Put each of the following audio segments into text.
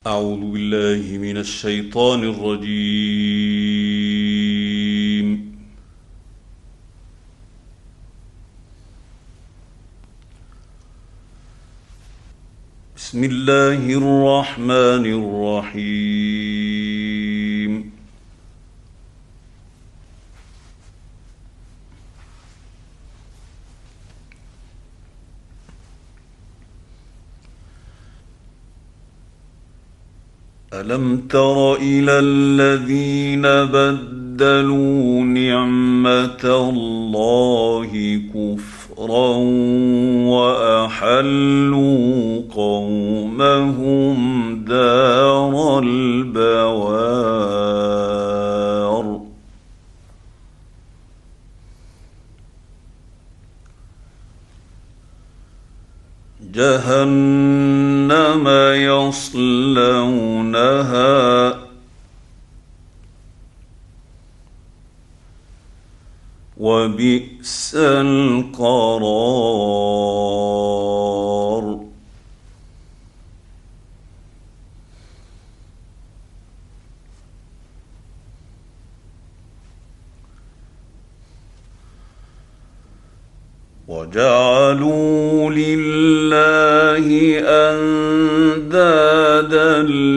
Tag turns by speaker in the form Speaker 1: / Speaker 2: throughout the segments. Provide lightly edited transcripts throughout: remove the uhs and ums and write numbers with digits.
Speaker 1: أعوذ بالله من الشيطان الرجيم. بسم الله الرحمن الرحيم. ألم تر إلى الذين بدلوا نعمة الله كفرا وأحلوا قومهم دار البوار جهنم يصلونها وبئس القرار. وجعلوا لله أندادا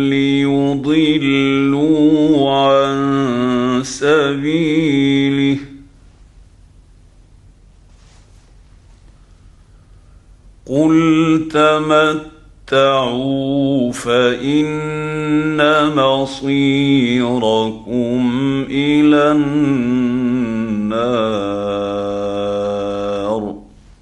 Speaker 1: ليضلوا عن سبيله قل تمتعوا فإن مصيركم إلى النار.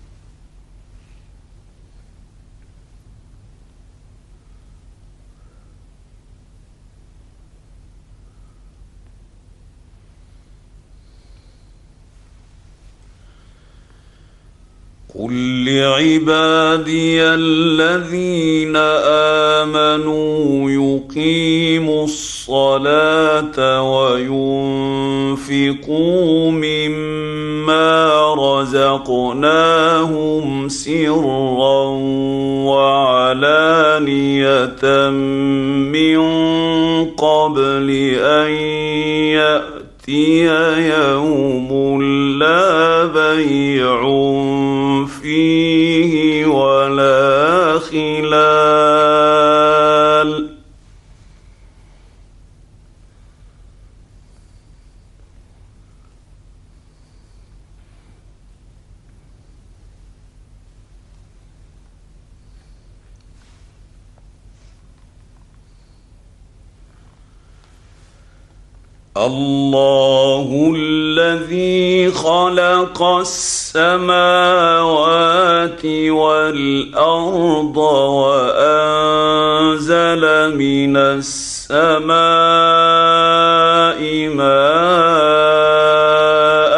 Speaker 1: قل لعبادي الذين آمنوا يقيموا الصلاة وينفقوا مما رزقناهم سرا وعلانية من قبل أن يأتي يوم لا بيع فيه ولا خلال. الله الذي خلق السماوات والأرض وأنزل من السماء ماء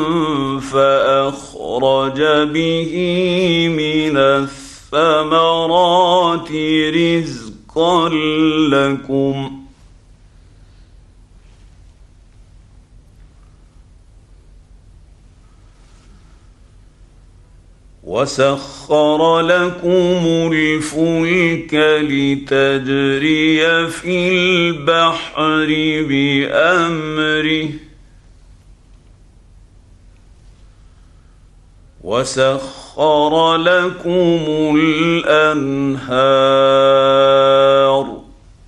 Speaker 1: فأخرج به من الثمرات رزقا لكم وسخر لكم الفلك لتجري في البحر بأمره وسخر لكم الأنهار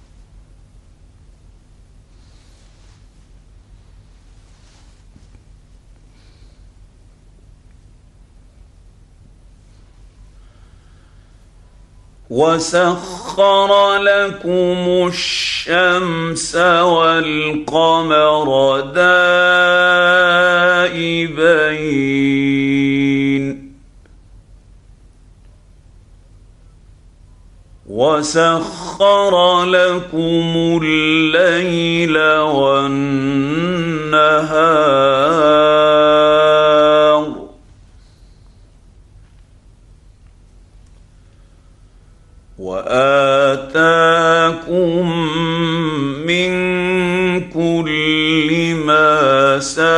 Speaker 1: وسخر لكم الشمس والقمر دائبين وسخر لكم الليل والنهار وآتاكم من كل ما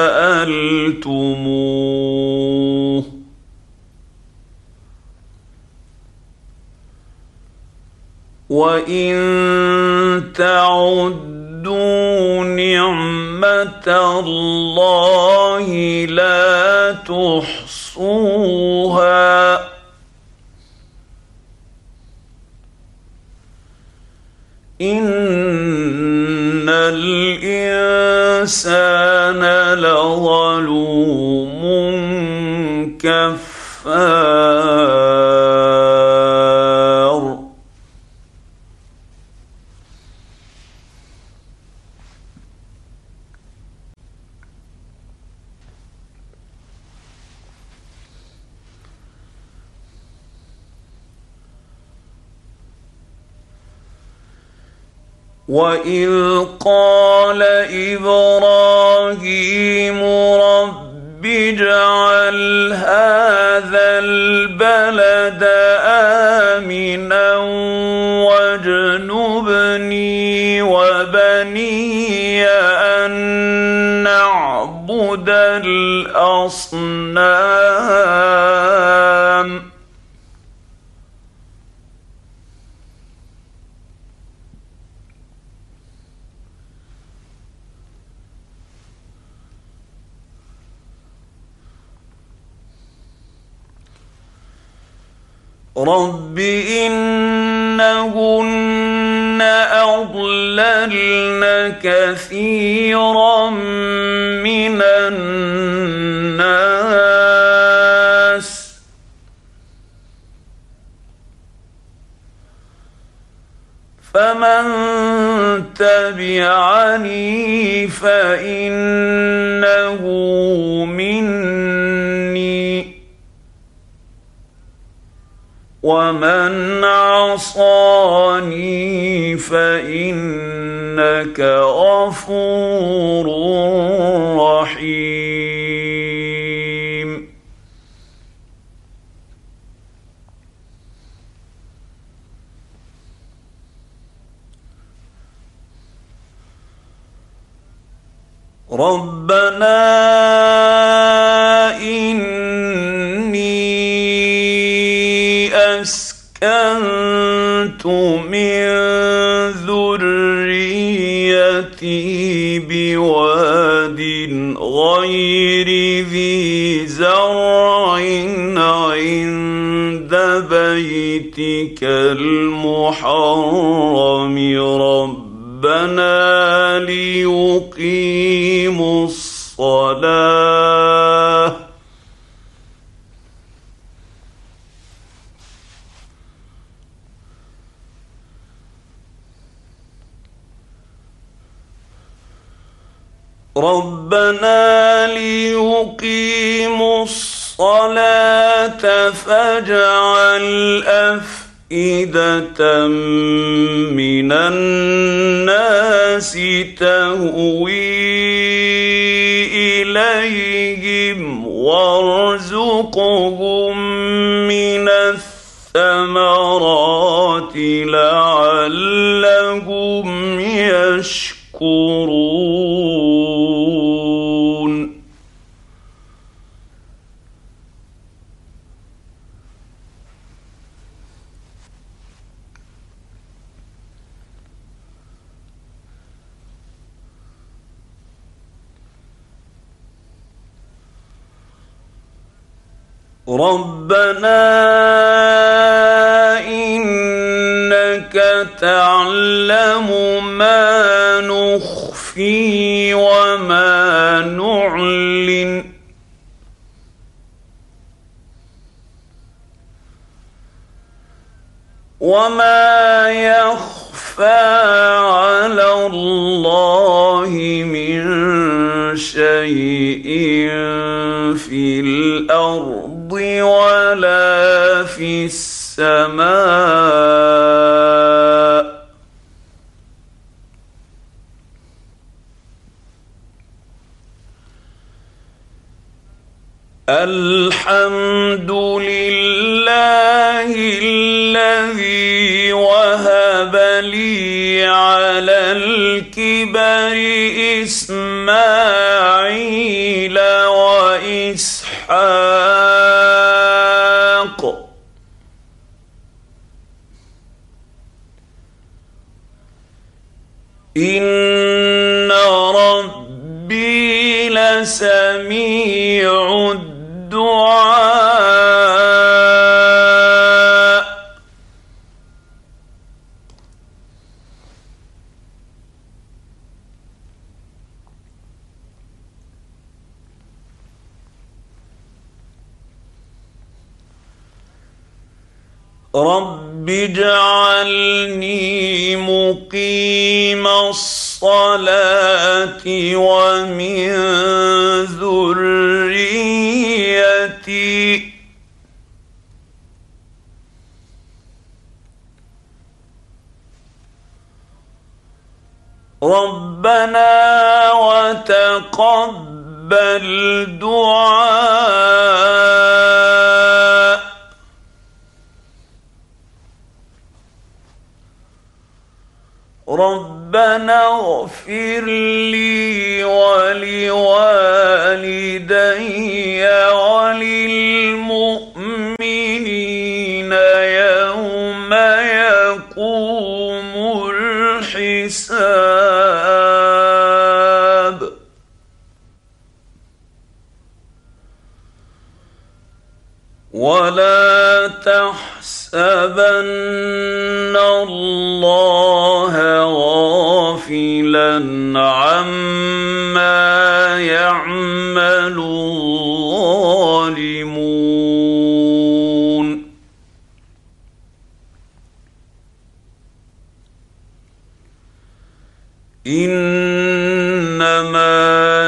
Speaker 1: سألتموه وإن تعدوا نعمة الله لا تحصوها إن الإنسان لظلوم كفار. وإذ قال إبراهيم رب اجعل هذا البلد آمنا واجنبني وبني أن نعبد الأصنام. رب إنهن أضللن كثيرا من الناس فمن تبعني فإنه مني ومن عصاني فإنك غفور رحيم. ربنا إني أسكنت من ذريتي بواد غير ذي زرع عند بيتك المحرم ربنا ليقيموا الصلاة فاجعل أفئدة من الناس تهوي إليهم وارزقهم من الثمرات لعلهم يشكرون. ربنا إنك تعلم ما نخفي وما نعلن وما يخفى على الله من شيء في الأرض ولا في السماء. الحمد لله الذي وهب لي على الكبر إسماعيل وإسحاق إن ربي لسميع الدعاء. رب اجعلني مقيم الصلاة ومن ذريتي ربنا وتقبل دعاء. ربنا اغفر لي ولوالدي وللمؤمنين يوم يقوم الحساب. ولا تحسبن الله غافلا عما يعمل الظالمون. إنما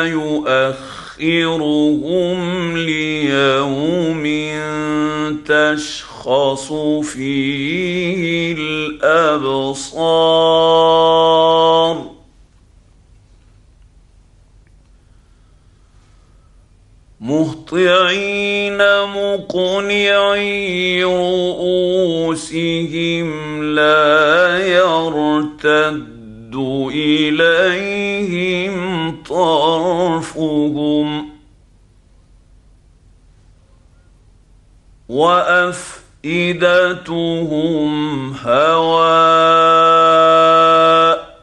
Speaker 1: يؤخرهم ليوم تشخص فيه الأبصار. مهطعين مقنعي رؤوسهم لا يرتد إليهم طرفهم وأفئدتهم هواء.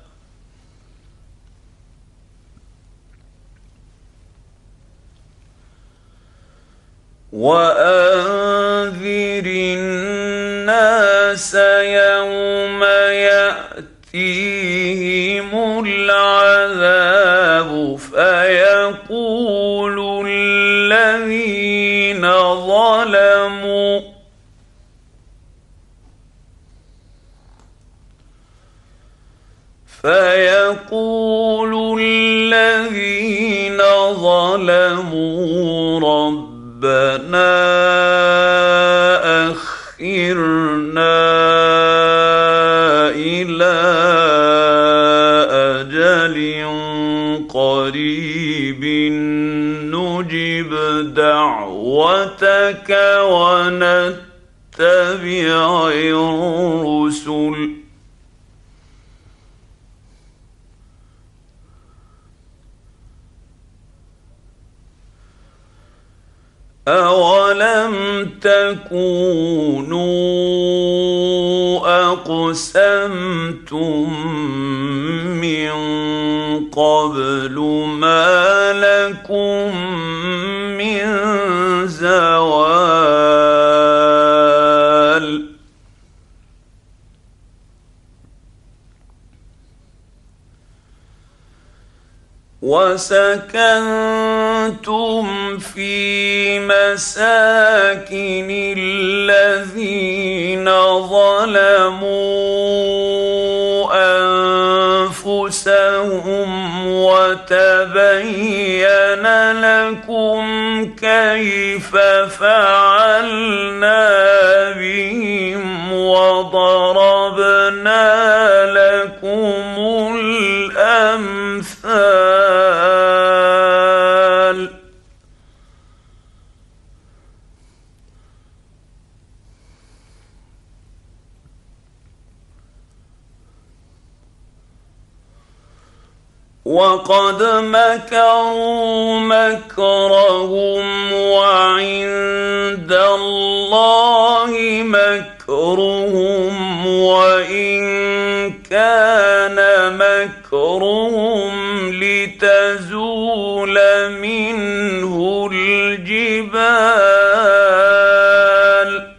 Speaker 1: وأنذر الناس يوم يأتيهم العذاب فيقول الذين ظلموا ربنا أخرنا إلى أجل قريب نجب دعوتك ونتبع الرسل. أولم تكونوا أقسمتم من قبل ما لكم من زوال. وسكنتم في مساكن الذين ظلموا أنفسهم وتبين لكم كيف فعلنا بهم وضربنا لكم الأمثال. وقد مكروا مكرهم وعند الله مكرهم مكرهم وإن كان مكرهم لتزول منه الجبال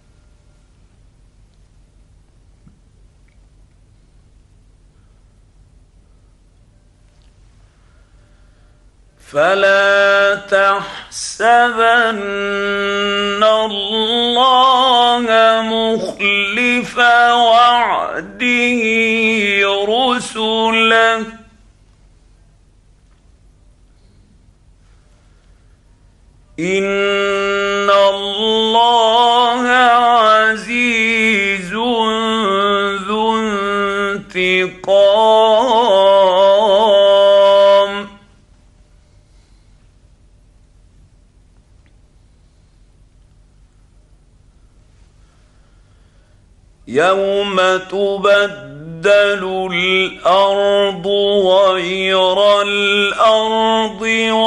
Speaker 1: فلا تحسبن الله مخلف وعده رسله إن الله عزيز ذو انتقام يوم تبدل الأرض غير الأرض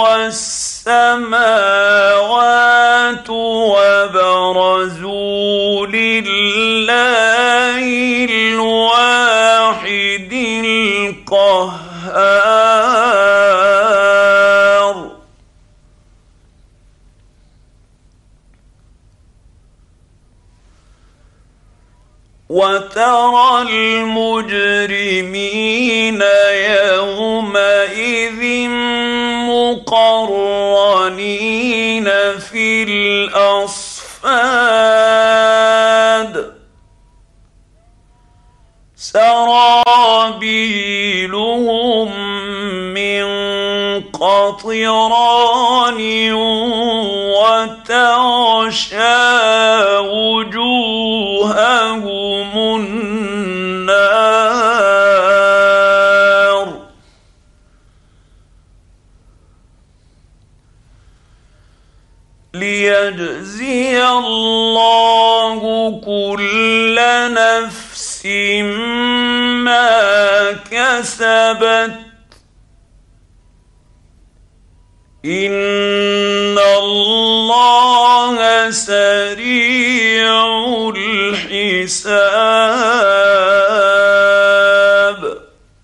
Speaker 1: والسماوات وبرزوا لله الواحد القهار وترى المجرمين يومئذ مقرنين في الأصفاد سرابيلهم من قطران وتغشى وجوههم النار ليجزي الله كل نفس ما كسبت إن الله سريع الحساب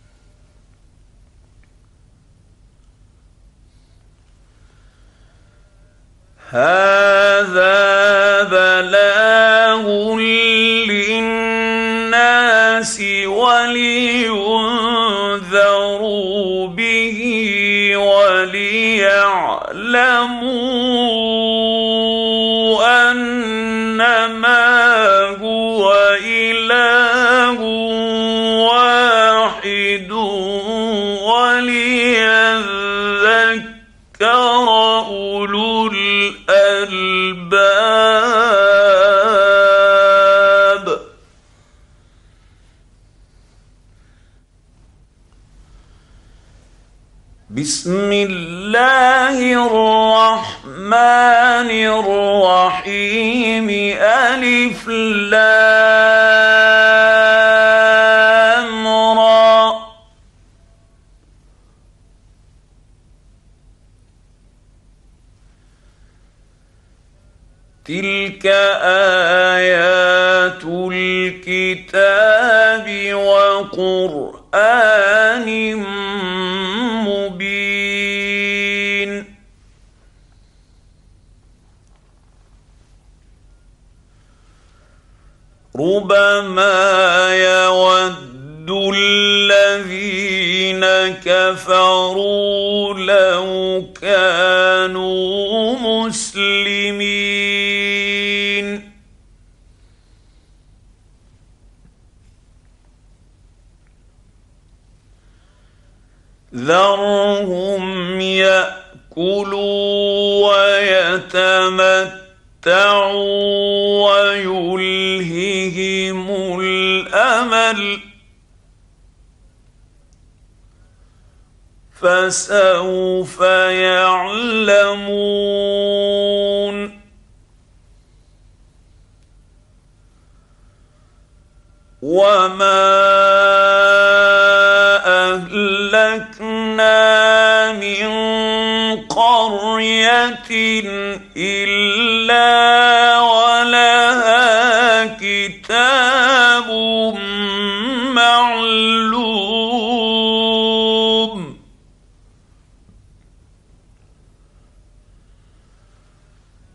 Speaker 1: هذا بلاغ للناس ولينذروا به وليعلموا أنما هو إله واحد وليذكر أولو الألباب بسم الله الرحمن الرحيم ألف لام را تلك آيات الكتاب وقرآن مبين ربما يود الذين كفروا لو كانوا مسلمين ذرهم يأكلوا ويتمتعوا ويلههم الأمل فسوف يعلمون وما أهلكنا من قرية إلا ولها كتاب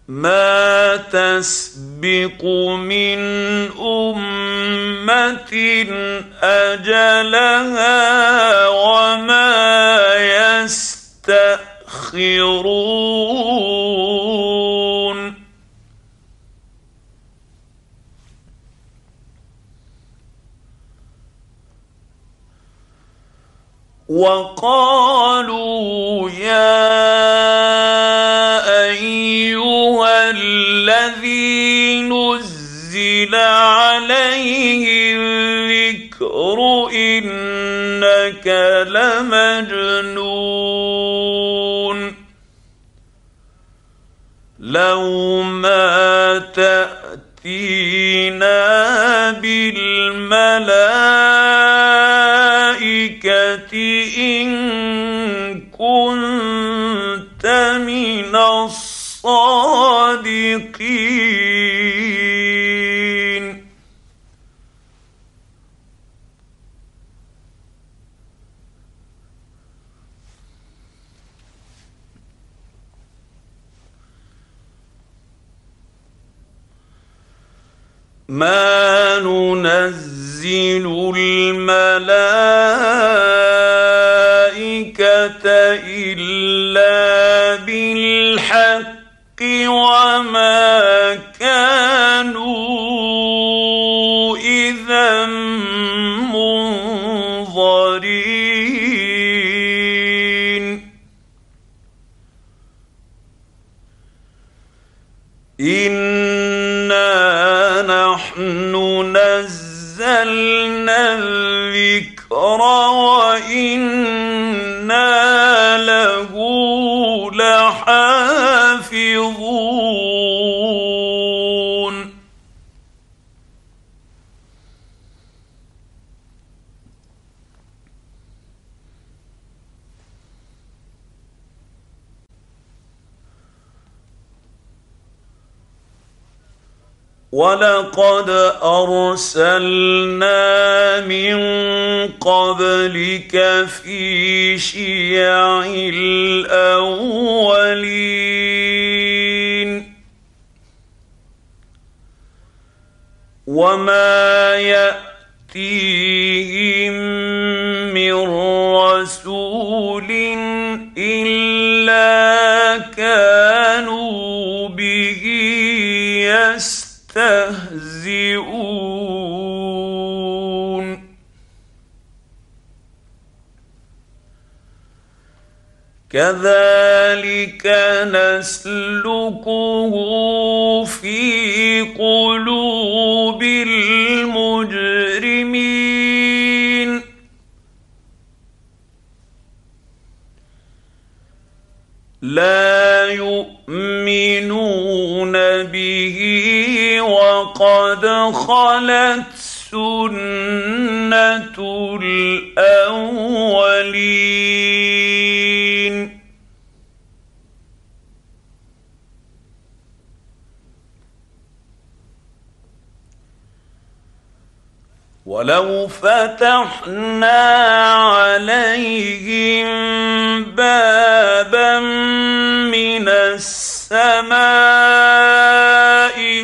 Speaker 1: ما تسبق من أمة أجلها وما يستأخرون وقالوا يا أيها الذي نزل عليه الذكر إنك لمجنون لو ما تأتينا بالملائكة إن كنت من الصادقين ما ننزل الملائكة إلا بالحق وما كانوا إذا منظرين إنا نحن نزلنا الذكر وإنا له لحافظون ولقد أرسلنا من قبلك في شيع الأولين وما يأتيهم من رسول إلا كانوا به يستهزئون كذلك نسلكه في قلوب المجرمين لا يؤمنون به وقد خلت سنة الأولين ولو فتحنا عليهم بابا من السماء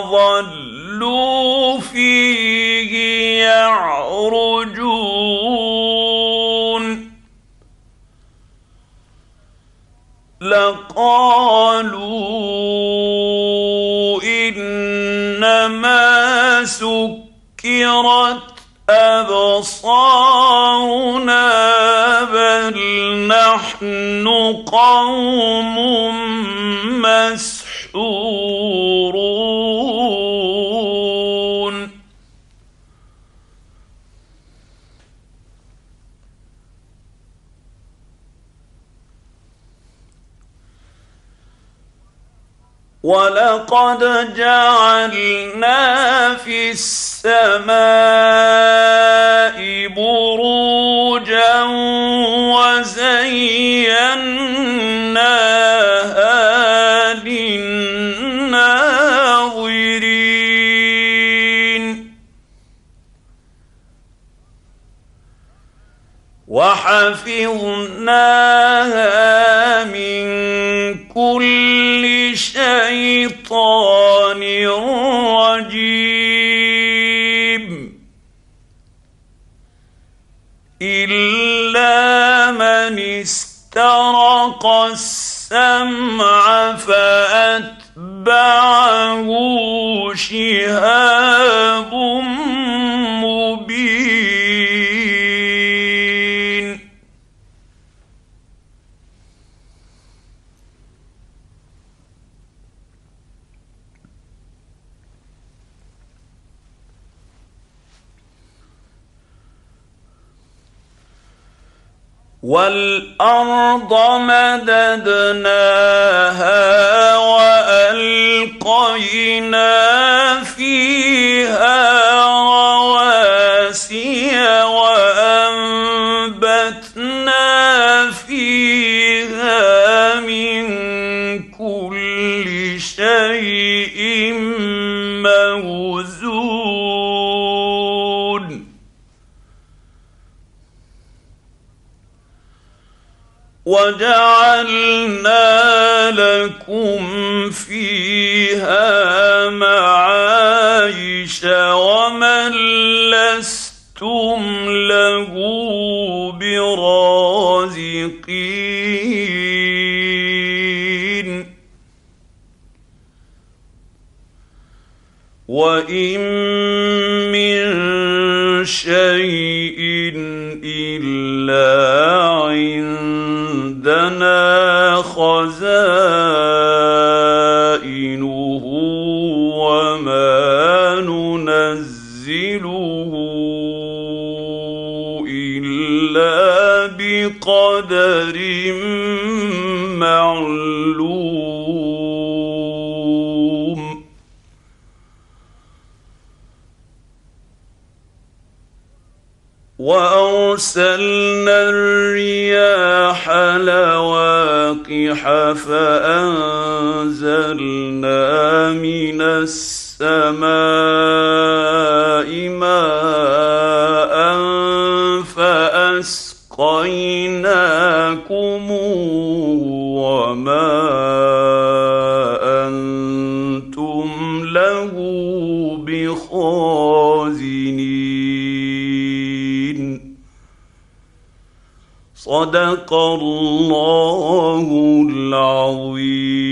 Speaker 1: فظلوا فيه يعرجون لقالوا إنما سكرت أبصارنا بل نحن قوم مسحورون ولقد جعلنا في السماء بروجا وزيناها للناظرين وحفظناها من كل شيطان رجيم إلا من استرق السمع فأتبعه شهاب مبين والأرض مددناها وألقينا فيها رواسي وأنبتنا فيها من كل شيء موزون وجعلنا لكم فيها معايش ومن لستم له برازقين وإن من شيء إلا عندنا خزائنه وما ننزله إلا بقدر معلوم وأرسلنا الرياح لواقح فأنزلنا من السماء ماء فأسقيناكموه وما أنتم له بخازنين صدق الله العظيم.